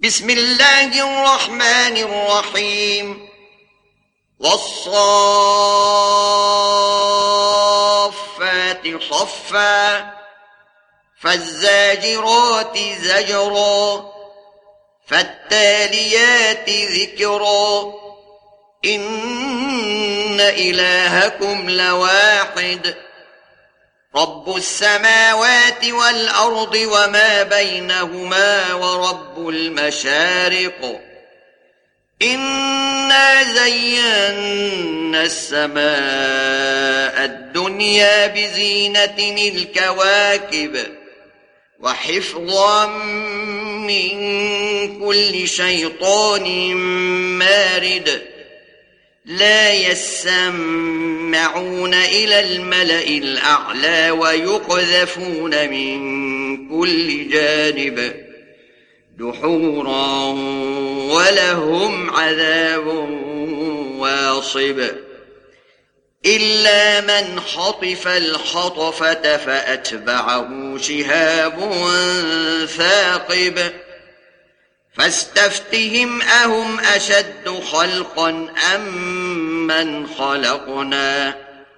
بسم الله الرحمن الرحيم. والصافات صفا فالزاجرات زجرا فالتاليات ذكرا إن إلهكم لواحد رب السماوات والأرض وما بينهما ورب المشارق إنا زينا السماء الدنيا بزينة الكواكب وحفظا من كل شيطان مارد لا يسمعون إلى الملأ الأعلى ويقذفون من كل جانب دحورا ولهم عذاب واصب إلا من خطف الخطفة فأتبعه شهاب ثاقب فاستفتهم أهم أشد خلقا أم من خلقنا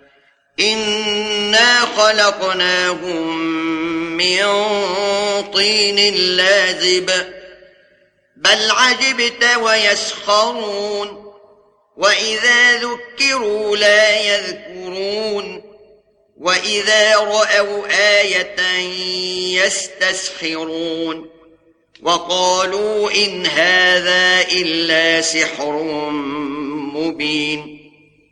إنا خلقناهم من طين لازب بل عجبت ويسخرون وإذا ذكروا لا يذكرون وإذا رأوا آية يستسخرون وقالوا إن هذا إلا سحر مبين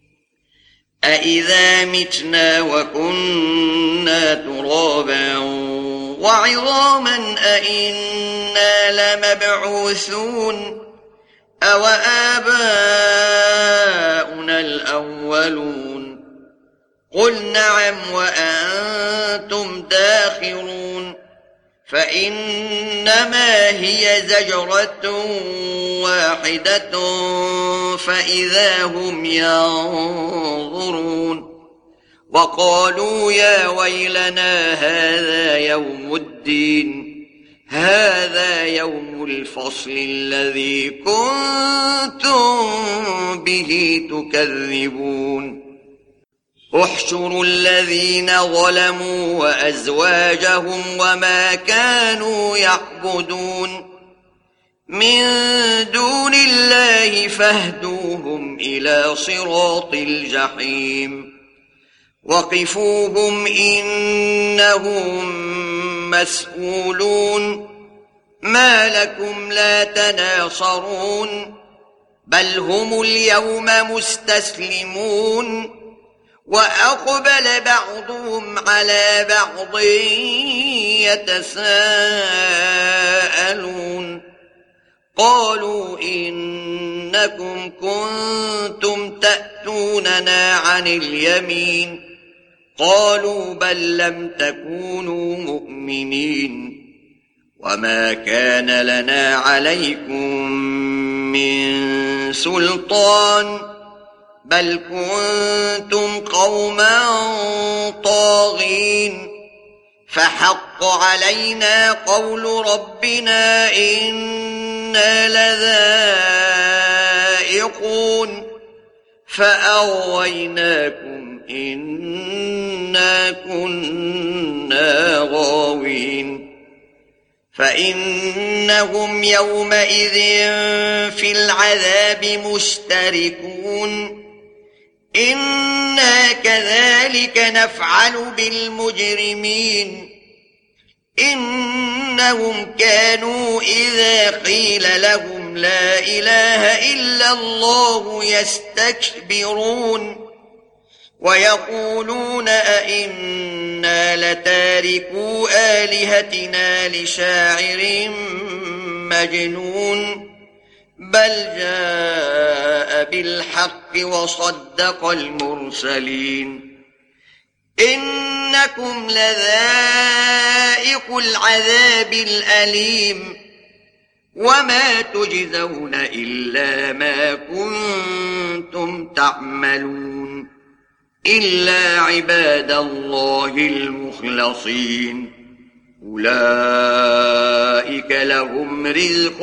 أإذا متنا وكنا ترابا وعظاما أإنا لمبعوثون أو آباؤنا الأولون قل نعم وأنتم داخرون فإنما هي زجرة واحدة فإذا هم ينظرون وقالوا يا ويلنا هذا يوم الدين هذا يوم الفصل الذي كنتم به تكذبون احشروا الذين ظلموا وأزواجهم وما كانوا يعبدون من دون الله فاهدوهم إلى صراط الجحيم وقفوهم إنهم مسؤولون ما لكم لا تناصرون بل هم اليوم مستسلمون وأقبل بعضهم على بعض يتساءلون قالوا إنكم كنتم تأتوننا عن اليمين قالوا بل لم تكونوا مؤمنين وما كان لنا عليكم من سلطان بل كنتم قوما طاغين فحق علينا قول ربنا إنا لذائقون فأغويناكم إنا كنا غاوين فإنهم يومئذ في العذاب مشتركون إنا كذلك نفعل بالمجرمين إنهم كانوا إذا قيل لهم لا إله إلا الله يستكبرون ويقولون أئنا لتاركو آلهتنا لشاعر مجنون بل جاء بالحق وصدق المرسلين إنكم لذائق العذاب الأليم وما تجزون إلا ما كنتم تعملون إلا عباد الله المخلصين أولئك لهم رزق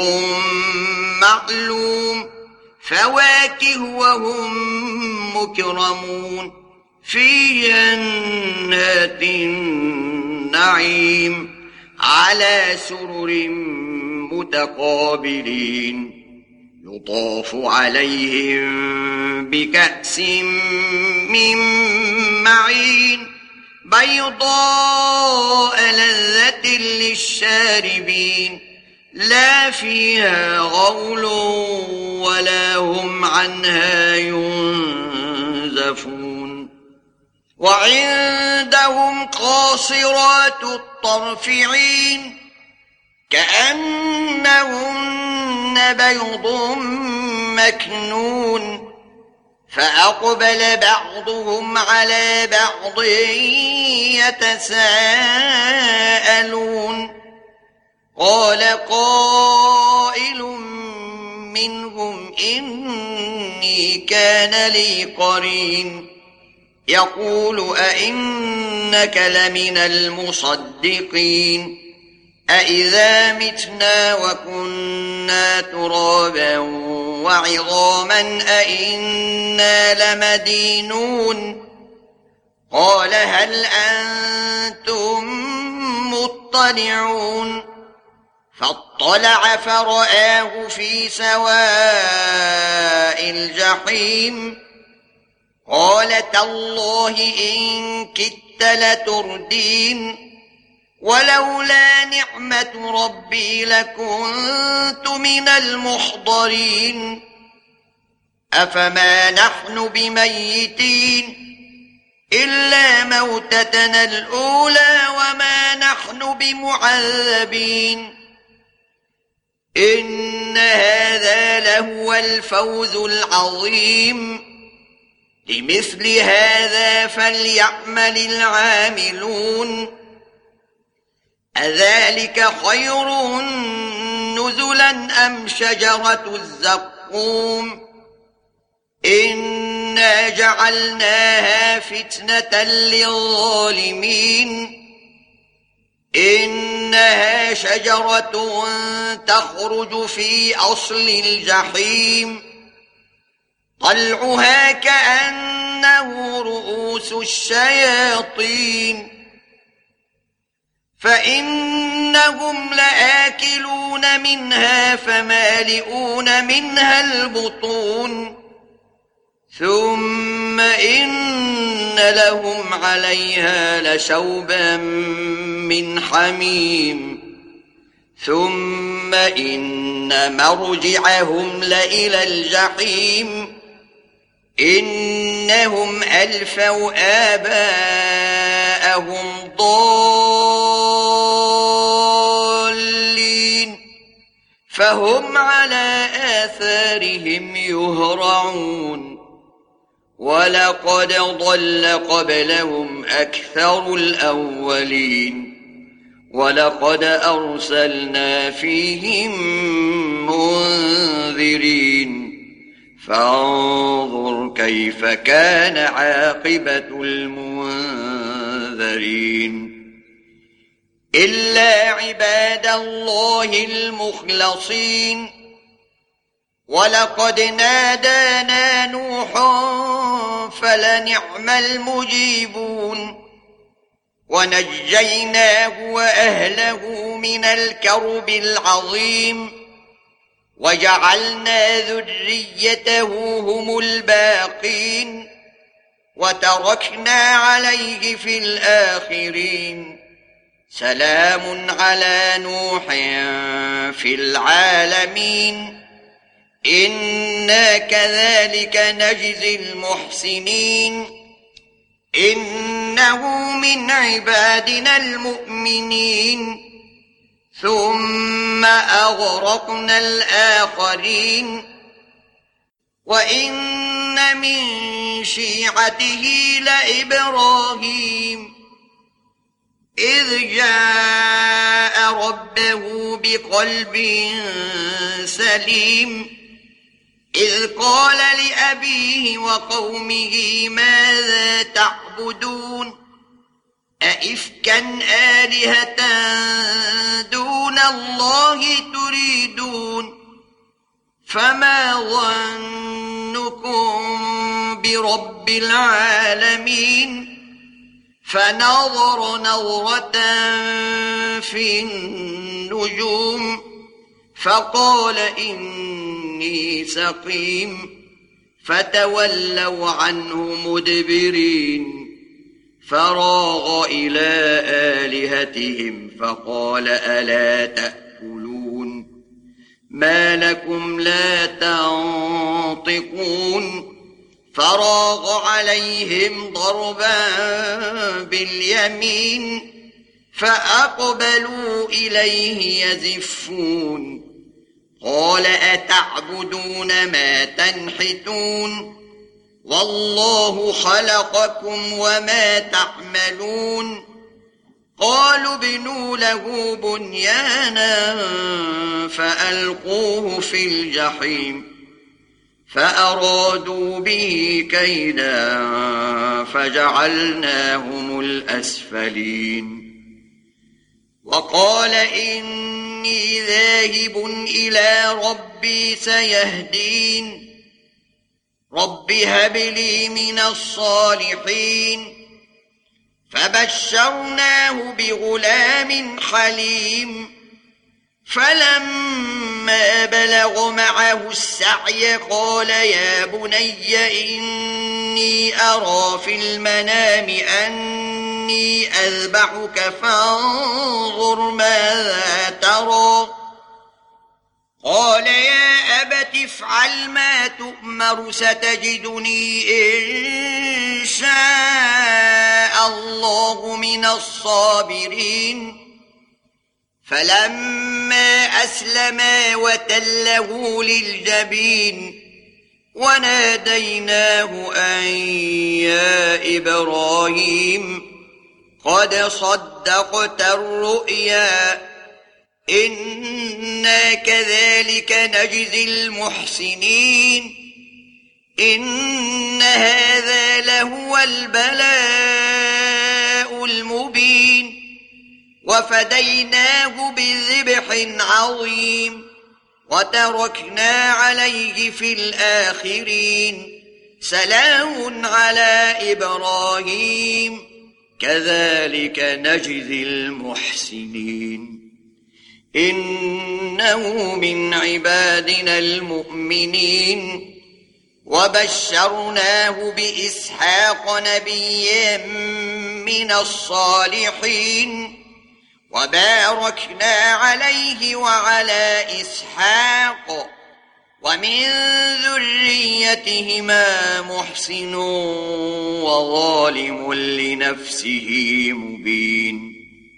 معلوم فواكه وهم مكرمون في جنات النعيم على سرر متقابلين يطاف عليهم بكأس من معين بيضاء لذة للشاربين لا فيها غول ولا هم عنها ينزفون وعندهم قاصرات الطرف عين كأنهن بيض مكنون فأقبل بعضهم على بعض يتساءلون قال قائل منهم إني كان لي قرين يقول أئنك لمن المصدقين أإذا متنا وكنا ترابا وعظاما أئنا لمدينون قال هل أنتم مطلعون فاطلع فرآه في سواء الجحيم قال تالله إن كدت لتردين ولولا نعمة ربي لكنت من المحضرين أفما نحن بميتين إلا موتتنا الأولى وما نحن بمعذبين إن هذا لهو الفوز العظيم لمثل هذا فليعمل العاملون أذلك خير نزلا أم شجرة الزقوم إنا جعلناها فتنة للظالمين إنها شجرة تخرج في أصل الجحيم طلعها كأنه رؤوس الشياطين فإنهم لآكلون منها فمالئون منها البطون ثم إن لهم عليها لشوبا من حميم ثم إن مرجعهم لإلى الجحيم إنهم ألفوا آباءهم ضالين فهم على آثارهم يهرعون ولقد ضل قبلهم أكثر الأولين ولقد أرسلنا فيهم منذرين فانظر كيف كان عاقبة المنذرين إلا عباد الله المخلصين ولقد نادانا نوح فلنعم المجيبون ونجيناه وأهله من الكرب العظيم وجعلنا ذريته هم الباقين وتركنا عليه في الآخرين سلام على نوح في العالمين إنا كذلك نجزي المحسنين إنه من عبادنا المؤمنين ثم أغرقنا الآخرين وإن من شيعته لإبراهيم إذ جاء ربه بقلب سليم إذ قال لأبيه وقومه ماذا تعبدون أئفكا آلهة دون الله تريدون فما ظنكم برب العالمين فنظر نظرة في النجوم فقال إني سقيم فتولوا عنه مدبرين فراغ إلى آلهتهم فقال ألا تأكلون ما لكم لا تنطقون فراغ عليهم ضربا باليمين فأقبلوا إليه يزفون قال أتعبدون ما تنحتون والله خلقكم وما تعملون قالوا ابنوا له بنيانا فألقوه في الجحيم فأرادوا به كيدا فجعلناهم الأسفلين وقال إني ذاهب إلى ربي سيهدين رب هب لي من الصالحين فبشرناه بغلام حليم فلما بلغ معه السعي قال يا بني إني أرى في المنام أني أذبحك فانظر ماذا ترى قال يا أبت افعل ما تؤمر ستجدني إن شاء الله من الصابرين فلما أسلما وتله للجبين وناديناه أن يا إبراهيم قد صدقت الرؤيا إنا كذلك نجزي المحسنين إن هذا لهو البلاء المبين وفديناه بذبح عظيم وتركنا عليه في الآخرين سلام على إبراهيم كذلك نجزي المحسنين إنه من عبادنا المؤمنين وبشرناه بإسحاق نبيا من الصالحين وباركنا عليه وعلى إسحاق ومن ذريتهما محسن وظالم لنفسه مبين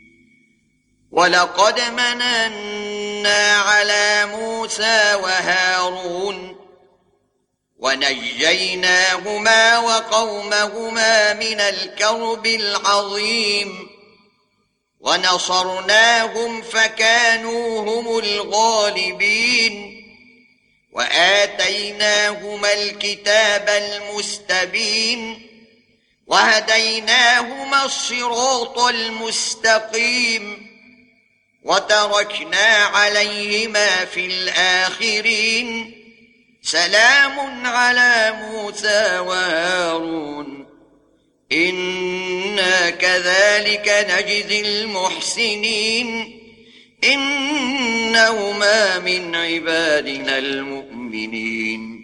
ولقد مننا على موسى وهارون ونجيناهما وقومهما من الكرب العظيم ونصرناهم فكانوا هم الغالبين وآتيناهما الكتاب المستبين وهديناهما الصراط المستقيم وتركنا عليهما في الآخرين سلام على موسى وهارون إنا كذلك نجزي المحسنين إنهما من عبادنا المؤمنين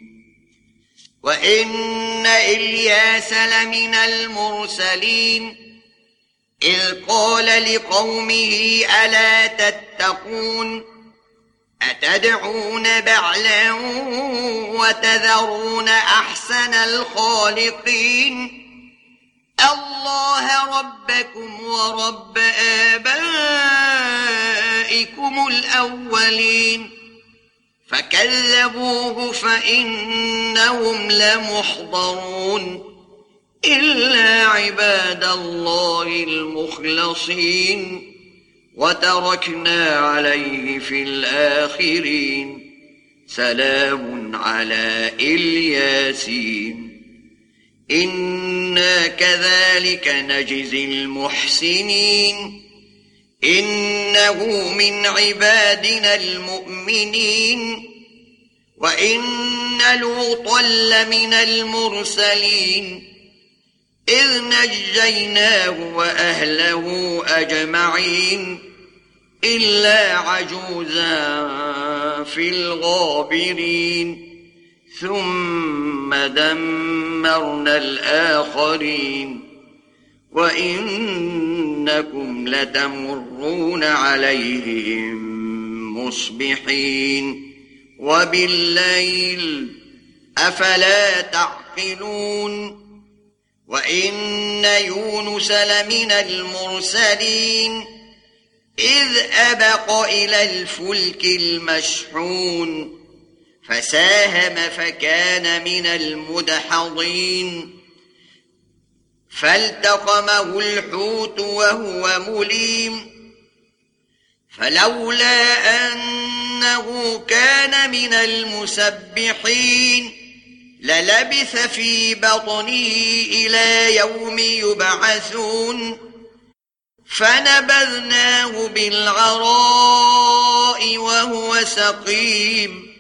وإن إلياس لمن المرسلين إذ قال لقومه ألا تتقون أتدعون بعلا وتذرون أحسن الخالقين الله ربكم ورب آبائكم الأولين فكذبوه فإنهم لمحضرون إلا عباد الله المخلصين وتركنا عليه في الآخرين سلام على الياسين إنا كذلك نجزي المحسنين إنه من عبادنا المؤمنين وإن لوطا لمن المرسلين إذ نجيناه وأهله أجمعين إلا عجوزا في الغابرين ثم دمرنا الآخرين وإنكم لتمرون عليهم مصبحين وبالليل أفلا تعقلون وإن يونس لمن المرسلين إذ أبق إلى الفلك المشحون فساهم فكان من المدحضين فالتقمه الحوت وهو مليم فلولا أنه كان من المسبحين للبث في بطنه إلى يوم يبعثون فنبذناه بالعراء وهو سقيم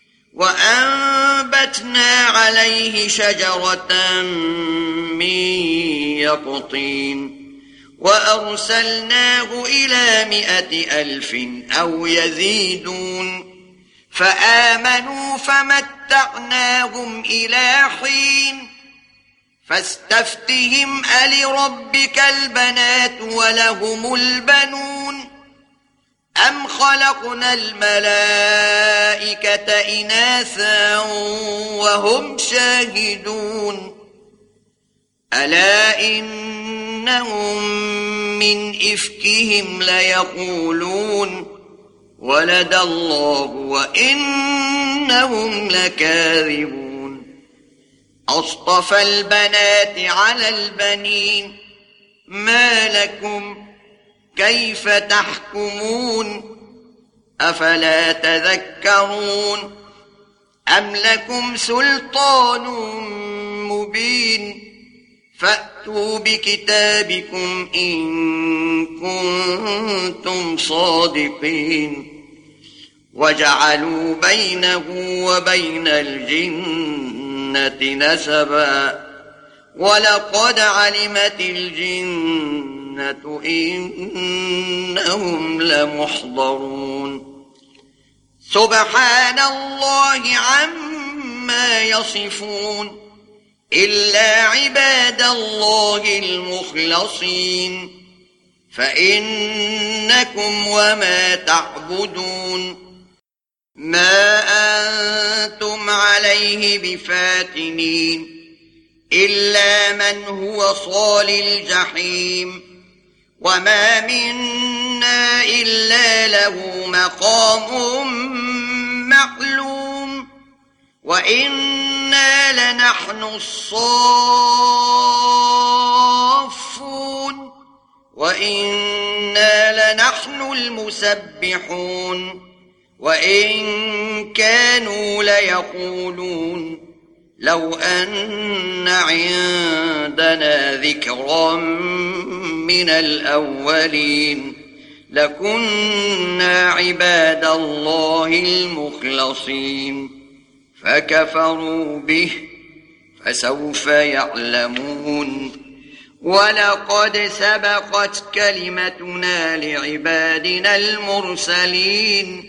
وأنبتنا عليه شجرة من يقطين وأرسلناه إلى 100,000 أو يزيدون فآمنوا فمتعناهم إلى حين فاستفتهم ألربك البنات ولهم البنون أم خلقنا الملائكة إناثا وهم شاهدون ألا إنهم من إفكهم ليقولون ولد الله وإنهم لكاذبون أصطفى البنات على البنين ما لكم كيف تحكمون أفلا تذكرون أم لكم سلطان مبين فأتوا بكتابكم إن كنتم صادقين وجعلوا بينه وبين الجنة نسبا ولقد علمت الجنة إنهم لمحضرون سبحان الله عما يصفون إلا عباد الله المخلصين فإنكم وما تعبدون ما أنتم عليه بفاتنين إلا من هو صال الجحيم وما منا إلا له مقام معلوم وإنا لنحن الصافون وإنا لنحن المسبحون وإن كانوا ليقولون لو أن عندنا ذكرا من الأولين لكنا عباد الله المخلصين فكفروا به فسوف يعلمون ولقد سبقت كلمتنا لعبادنا المرسلين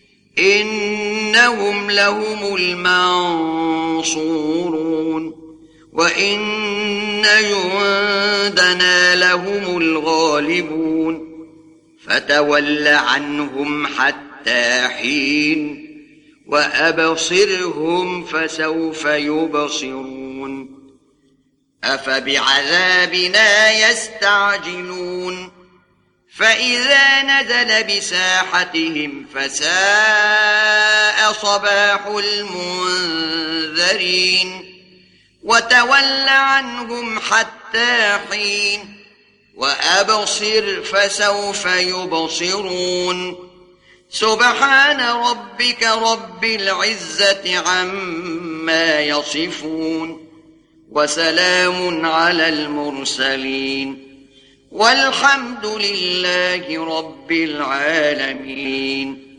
إنهم لهم المنصورون وإن جندنا لهم الغالبون فتول عنهم حتى حين وأبصرهم فسوف يبصرون أفبعذابنا يستعجلون فإذا نزل بساحتهم فساء صباح المنذرين وتول عنهم حتى حين وأبصر فسوف يبصرون سبحان ربك رب العزة عما يصفون وسلام على المرسلين والحمد لله رب العالمين.